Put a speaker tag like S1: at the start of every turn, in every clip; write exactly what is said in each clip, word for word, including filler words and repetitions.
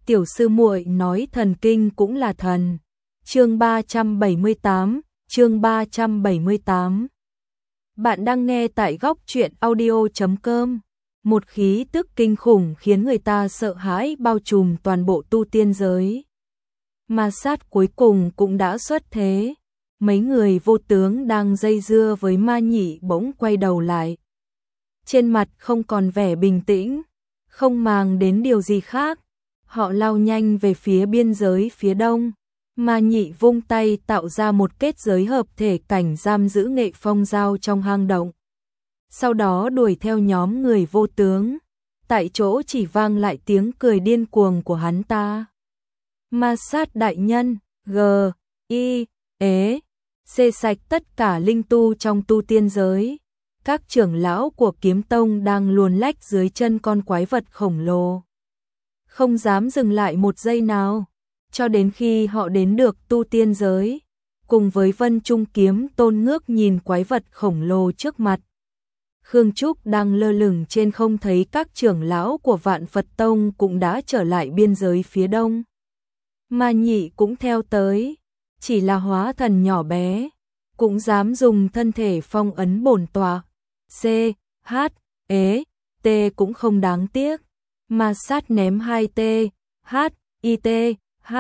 S1: tiểu sư muội nói thần kinh cũng là thần. Chương ba trăm bảy mươi tám, chương ba trăm bảy mươi tám. Bạn đang nghe tại góc truyện audio chấm com. Một khí tức kinh khủng khiến người ta sợ hãi bao trùm toàn bộ tu tiên giới. Ma sát cuối cùng cũng đã xuất thế. Mấy người vô tướng đang dây dưa với Ma Nhị bỗng quay đầu lại. Trên mặt không còn vẻ bình tĩnh, không màng đến điều gì khác. Họ lao nhanh về phía biên giới phía đông. Ma Nhị vung tay tạo ra một kết giới hợp thể cảnh giam giữ Nghệ Phong Giao trong hang động. Sau đó đuổi theo nhóm người vô tướng. Tại chỗ chỉ vang lại tiếng cười điên cuồng của hắn ta. Ma sát đại nhân, G, I, ế, xê sạch tất cả linh tu trong tu tiên giới. Các trưởng lão của Kiếm Tông đang luồn lách dưới chân con quái vật khổng lồ. Không dám dừng lại một giây nào, cho đến khi họ đến được tu tiên giới. Cùng với Vân Trung Kiếm Tôn ngước nhìn quái vật khổng lồ trước mặt. Khương Trúc đang lơ lửng trên không thấy các trưởng lão của Vạn Phật Tông cũng đã trở lại biên giới phía đông. Ma Nhị cũng theo tới, chỉ là hóa thần nhỏ bé, cũng dám dùng thân thể phong ấn bổn tọa. C, H, ế, T cũng không đáng tiếc. Ma sát ném hai T, H, I T, H.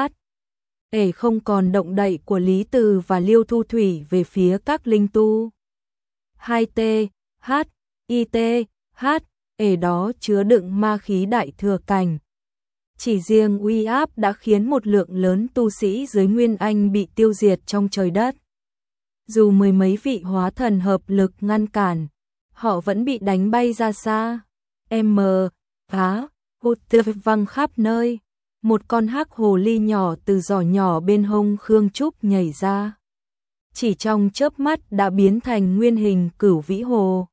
S1: Ể không còn động đậy của Lý Từ và Liêu Thu Thủy về phía các linh tu. hai T, H, I T, H, ể đó chứa đựng ma khí đại thừa cảnh. Chỉ riêng uy áp đã khiến một lượng lớn tu sĩ dưới Nguyên Anh bị tiêu diệt trong trời đất. Dù mười mấy vị hóa thần hợp lực ngăn cản, họ vẫn bị đánh bay ra xa. M, phá, hút văng khắp nơi. Một con hắc hồ ly nhỏ từ giỏ nhỏ bên hông Khương Trúc nhảy ra. Chỉ trong chớp mắt đã biến thành nguyên hình Cửu Vĩ Hồ.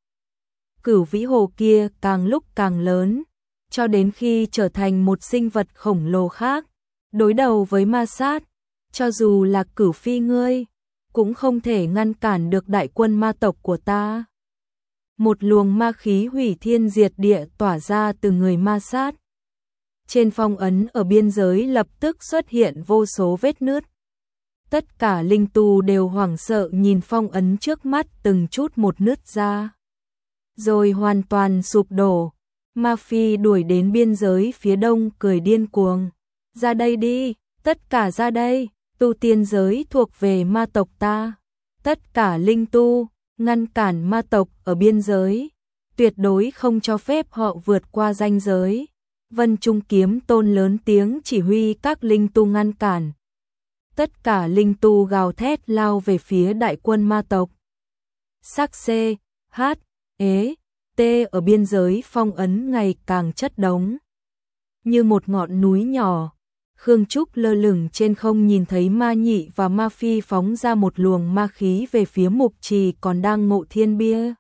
S1: Cửu Vĩ Hồ kia càng lúc càng lớn, cho đến khi trở thành một sinh vật khổng lồ khác. Đối đầu với ma sát, cho dù là Cửu Phi ngươi, cũng không thể ngăn cản được đại quân ma tộc của ta. Một luồng ma khí hủy thiên diệt địa tỏa ra từ người ma sát. Trên phong ấn ở biên giới lập tức xuất hiện vô số vết nứt. Tất cả linh tu đều hoảng sợ nhìn phong ấn trước mắt từng chút một nứt ra. Rồi hoàn toàn sụp đổ. Ma Phi đuổi đến biên giới phía đông cười điên cuồng. Ra đây đi, tất cả ra đây, tu tiên giới thuộc về ma tộc ta. Tất cả linh tu, ngăn cản ma tộc ở biên giới. Tuyệt đối không cho phép họ vượt qua ranh giới. Vân Trung Kiếm Tôn lớn tiếng chỉ huy các linh tu ngăn cản. Tất cả linh tu gào thét lao về phía đại quân ma tộc. Sắc C, H, ế, T ở biên giới phong ấn ngày càng chất đống. Như một ngọn núi nhỏ, Khương Trúc lơ lửng trên không nhìn thấy Ma Nhị và Ma Phi phóng ra một luồng ma khí về phía Mục Trì còn đang ngộ thiên bia.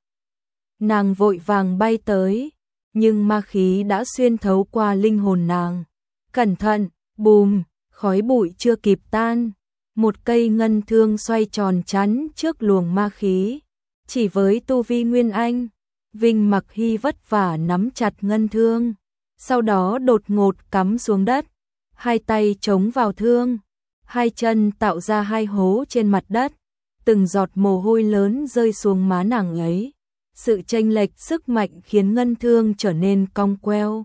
S1: Nàng vội vàng bay tới, nhưng ma khí đã xuyên thấu qua linh hồn nàng. Cẩn thận, bùm, khói bụi chưa kịp tan. Một cây ngân thương xoay tròn chắn trước luồng ma khí. Chỉ với tu vi Nguyên Anh, Vinh Mặc Hy vất vả nắm chặt ngân thương. Sau đó đột ngột cắm xuống đất. Hai tay chống vào thương. Hai chân tạo ra hai hố trên mặt đất. Từng giọt mồ hôi lớn rơi xuống má nàng ấy. Sự chênh lệch sức mạnh khiến ngân thương trở nên cong queo.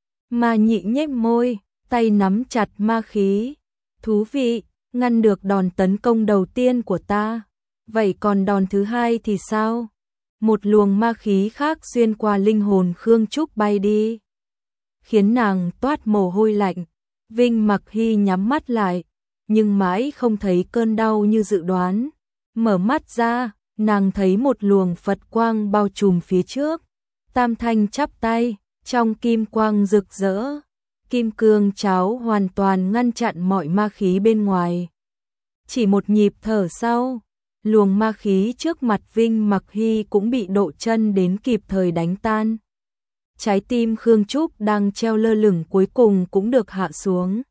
S1: Ma Nhị nhếch môi, tay nắm chặt ma khí. Thú vị, ngăn được đòn tấn công đầu tiên của ta. Vậy còn đòn thứ hai thì sao? Một luồng ma khí khác xuyên qua linh hồn Khương Trúc bay đi, khiến nàng toát mồ hôi lạnh. Vinh Mặc Hy nhắm mắt lại, nhưng mãi không thấy cơn đau như dự đoán. Mở mắt ra, nàng thấy một luồng Phật quang bao trùm phía trước. Tam Thanh chắp tay, trong kim quang rực rỡ. Kim cương cháo hoàn toàn ngăn chặn mọi ma khí bên ngoài. Chỉ một nhịp thở sau, luồng ma khí trước mặt Vinh Mặc Hy cũng bị độ chân đến kịp thời đánh tan. Trái tim Khương Trúc đang treo lơ lửng cuối cùng cũng được hạ xuống.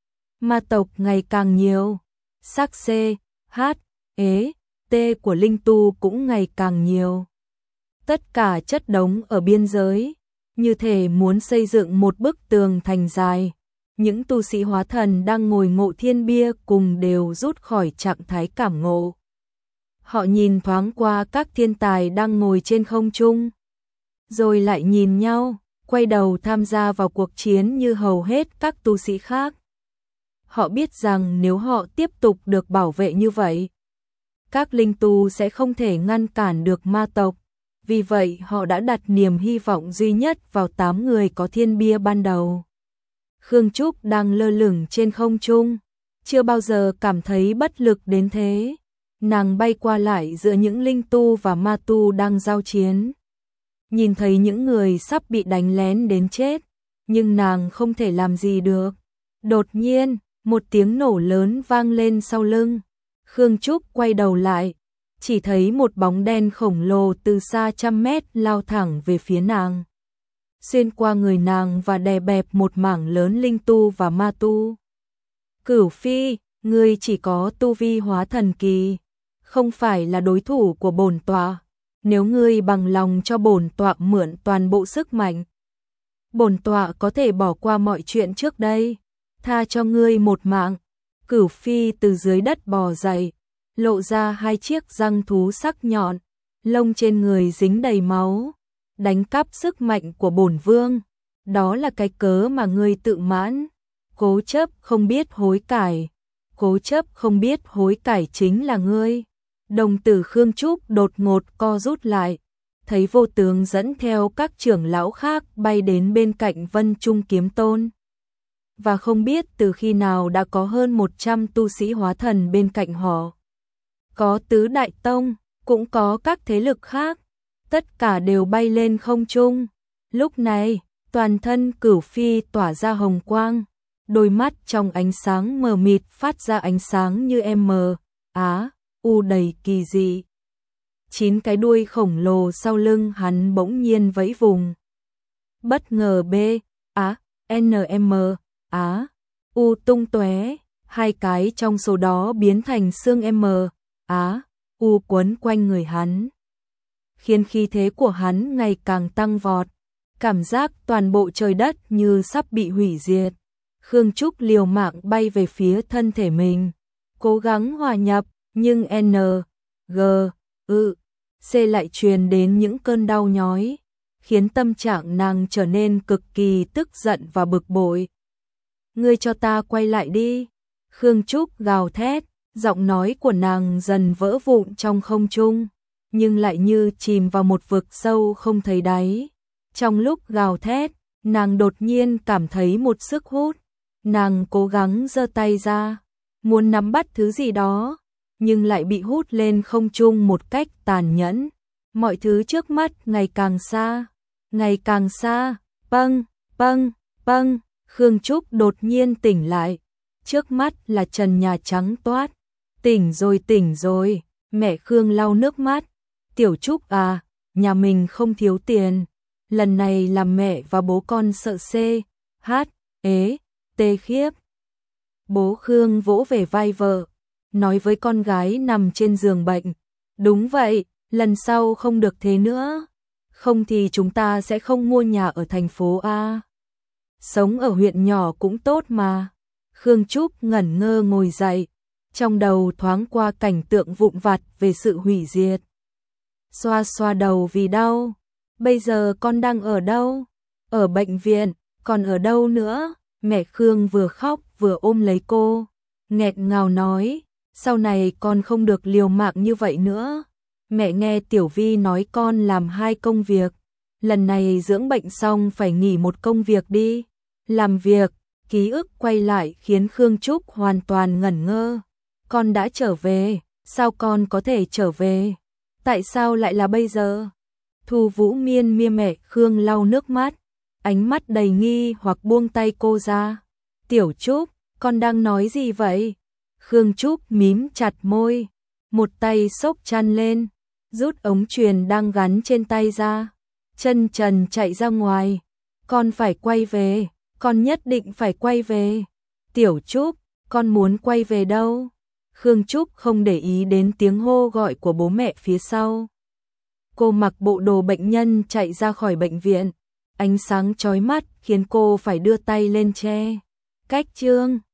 S1: Ma tộc ngày càng nhiều. Sắc C, H, ế, T của linh tu cũng ngày càng nhiều. Tất cả chất đống ở biên giới, như thể muốn xây dựng một bức tường thành dài, những tu sĩ hóa thần đang ngồi ngộ thiên bia cùng đều rút khỏi trạng thái cảm ngộ. Họ nhìn thoáng qua các thiên tài đang ngồi trên không trung, rồi lại nhìn nhau, quay đầu tham gia vào cuộc chiến như hầu hết các tu sĩ khác. Họ biết rằng nếu họ tiếp tục được bảo vệ như vậy, các linh tu sẽ không thể ngăn cản được ma tộc. Vì vậy họ đã đặt niềm hy vọng duy nhất vào tám người có thiên bia ban đầu. Khương Trúc đang lơ lửng trên không trung, chưa bao giờ cảm thấy bất lực đến thế. Nàng bay qua lại giữa những linh tu và ma tu đang giao chiến. Nhìn thấy những người sắp bị đánh lén đến chết, nhưng nàng không thể làm gì được. Đột nhiên, một tiếng nổ lớn vang lên sau lưng. Khương Trúc quay đầu lại, chỉ thấy một bóng đen khổng lồ từ xa trăm mét lao thẳng về phía nàng, xuyên qua người nàng và đè bẹp một mảng lớn linh tu và ma tu. Cửu Phi, ngươi chỉ có tu vi hóa thần kỳ, không phải là đối thủ của bổn tọa. Nếu ngươi bằng lòng cho bổn tọa mượn toàn bộ sức mạnh, bổn tọa có thể bỏ qua mọi chuyện trước đây, tha cho ngươi một mạng. Cửu Phi từ dưới đất bò dậy, lộ ra hai chiếc răng thú sắc nhọn, lông trên người dính đầy máu. Đánh cắp sức mạnh của bổn vương, đó là cái cớ mà ngươi tự mãn. Cố chấp không biết hối cải, cố chấp không biết hối cải chính là ngươi. Đồng tử Khương Trúc đột ngột co rút lại, thấy Vô Tướng dẫn theo các trưởng lão khác bay đến bên cạnh Vân Trung Kiếm Tôn. Và không biết từ khi nào đã có hơn một trăm tu sĩ hóa thần bên cạnh họ. Có tứ đại tông, cũng có các thế lực khác, tất cả đều bay lên không trung. Lúc này, toàn thân Cửu Phi tỏa ra hồng quang, đôi mắt trong ánh sáng mờ mịt phát ra ánh sáng như M, Á, U đầy kỳ dị. Chín cái đuôi khổng lồ sau lưng hắn bỗng nhiên vẫy vùng. Bất ngờ B, Á, N M, Á, U tung tóe, hai cái trong số đó biến thành xương M, Á, U quấn quanh người hắn, khiến khí thế của hắn ngày càng tăng vọt, cảm giác toàn bộ trời đất như sắp bị hủy diệt. Khương Trúc liều mạng bay về phía thân thể mình, cố gắng hòa nhập, nhưng N, G, Ư, C lại truyền đến những cơn đau nhói, khiến tâm trạng nàng trở nên cực kỳ tức giận và bực bội. Ngươi cho ta quay lại đi. Khương Trúc gào thét, giọng nói của nàng dần vỡ vụn trong không trung, nhưng lại như chìm vào một vực sâu không thấy đáy. Trong lúc gào thét, nàng đột nhiên cảm thấy một sức hút. Nàng cố gắng giơ tay ra, muốn nắm bắt thứ gì đó, nhưng lại bị hút lên không trung một cách tàn nhẫn. Mọi thứ trước mắt ngày càng xa, ngày càng xa. Bâng, bâng, bâng. Khương Trúc đột nhiên tỉnh lại. Trước mắt là trần nhà trắng toát. Tỉnh rồi, tỉnh rồi. Mẹ Khương lau nước mắt. Tiểu Trúc à, nhà mình không thiếu tiền. Lần này làm mẹ và bố con sợ C, H, ế, tê khiếp. Bố Khương vỗ về vai vợ, nói với con gái nằm trên giường bệnh. Đúng vậy, lần sau không được thế nữa. Không thì chúng ta sẽ không mua nhà ở thành phố A. Sống ở huyện nhỏ cũng tốt mà. Khương Trúc ngẩn ngơ ngồi dậy, trong đầu thoáng qua cảnh tượng vụn vặt về sự hủy diệt. Xoa xoa đầu vì đau. Bây giờ con đang ở đâu? Ở bệnh viện, còn ở đâu nữa? Mẹ Khương vừa khóc vừa ôm lấy cô, nghẹt ngào nói, sau này con không được liều mạng như vậy nữa. Mẹ nghe Tiểu Vi nói con làm hai công việc, lần này dưỡng bệnh xong phải nghỉ một công việc đi. Làm việc, ký ức quay lại khiến Khương Trúc hoàn toàn ngẩn ngơ. Con đã trở về, sao con có thể trở về? Tại sao lại là bây giờ? Thu Vũ Miên mia mẹ Khương lau nước mắt, ánh mắt đầy nghi hoặc buông tay cô ra. Tiểu Trúc, con đang nói gì vậy? Khương Trúc mím chặt môi, một tay xốc chăn lên, rút ống truyền đang gắn trên tay ra, chân trần chạy ra ngoài. Con phải quay về, con nhất định phải quay về. Tiểu Trúc, con muốn quay về đâu? Khương Trúc không để ý đến tiếng hô gọi của bố mẹ phía sau. Cô mặc bộ đồ bệnh nhân chạy ra khỏi bệnh viện, ánh sáng chói mắt khiến cô phải đưa tay lên che. Cách chương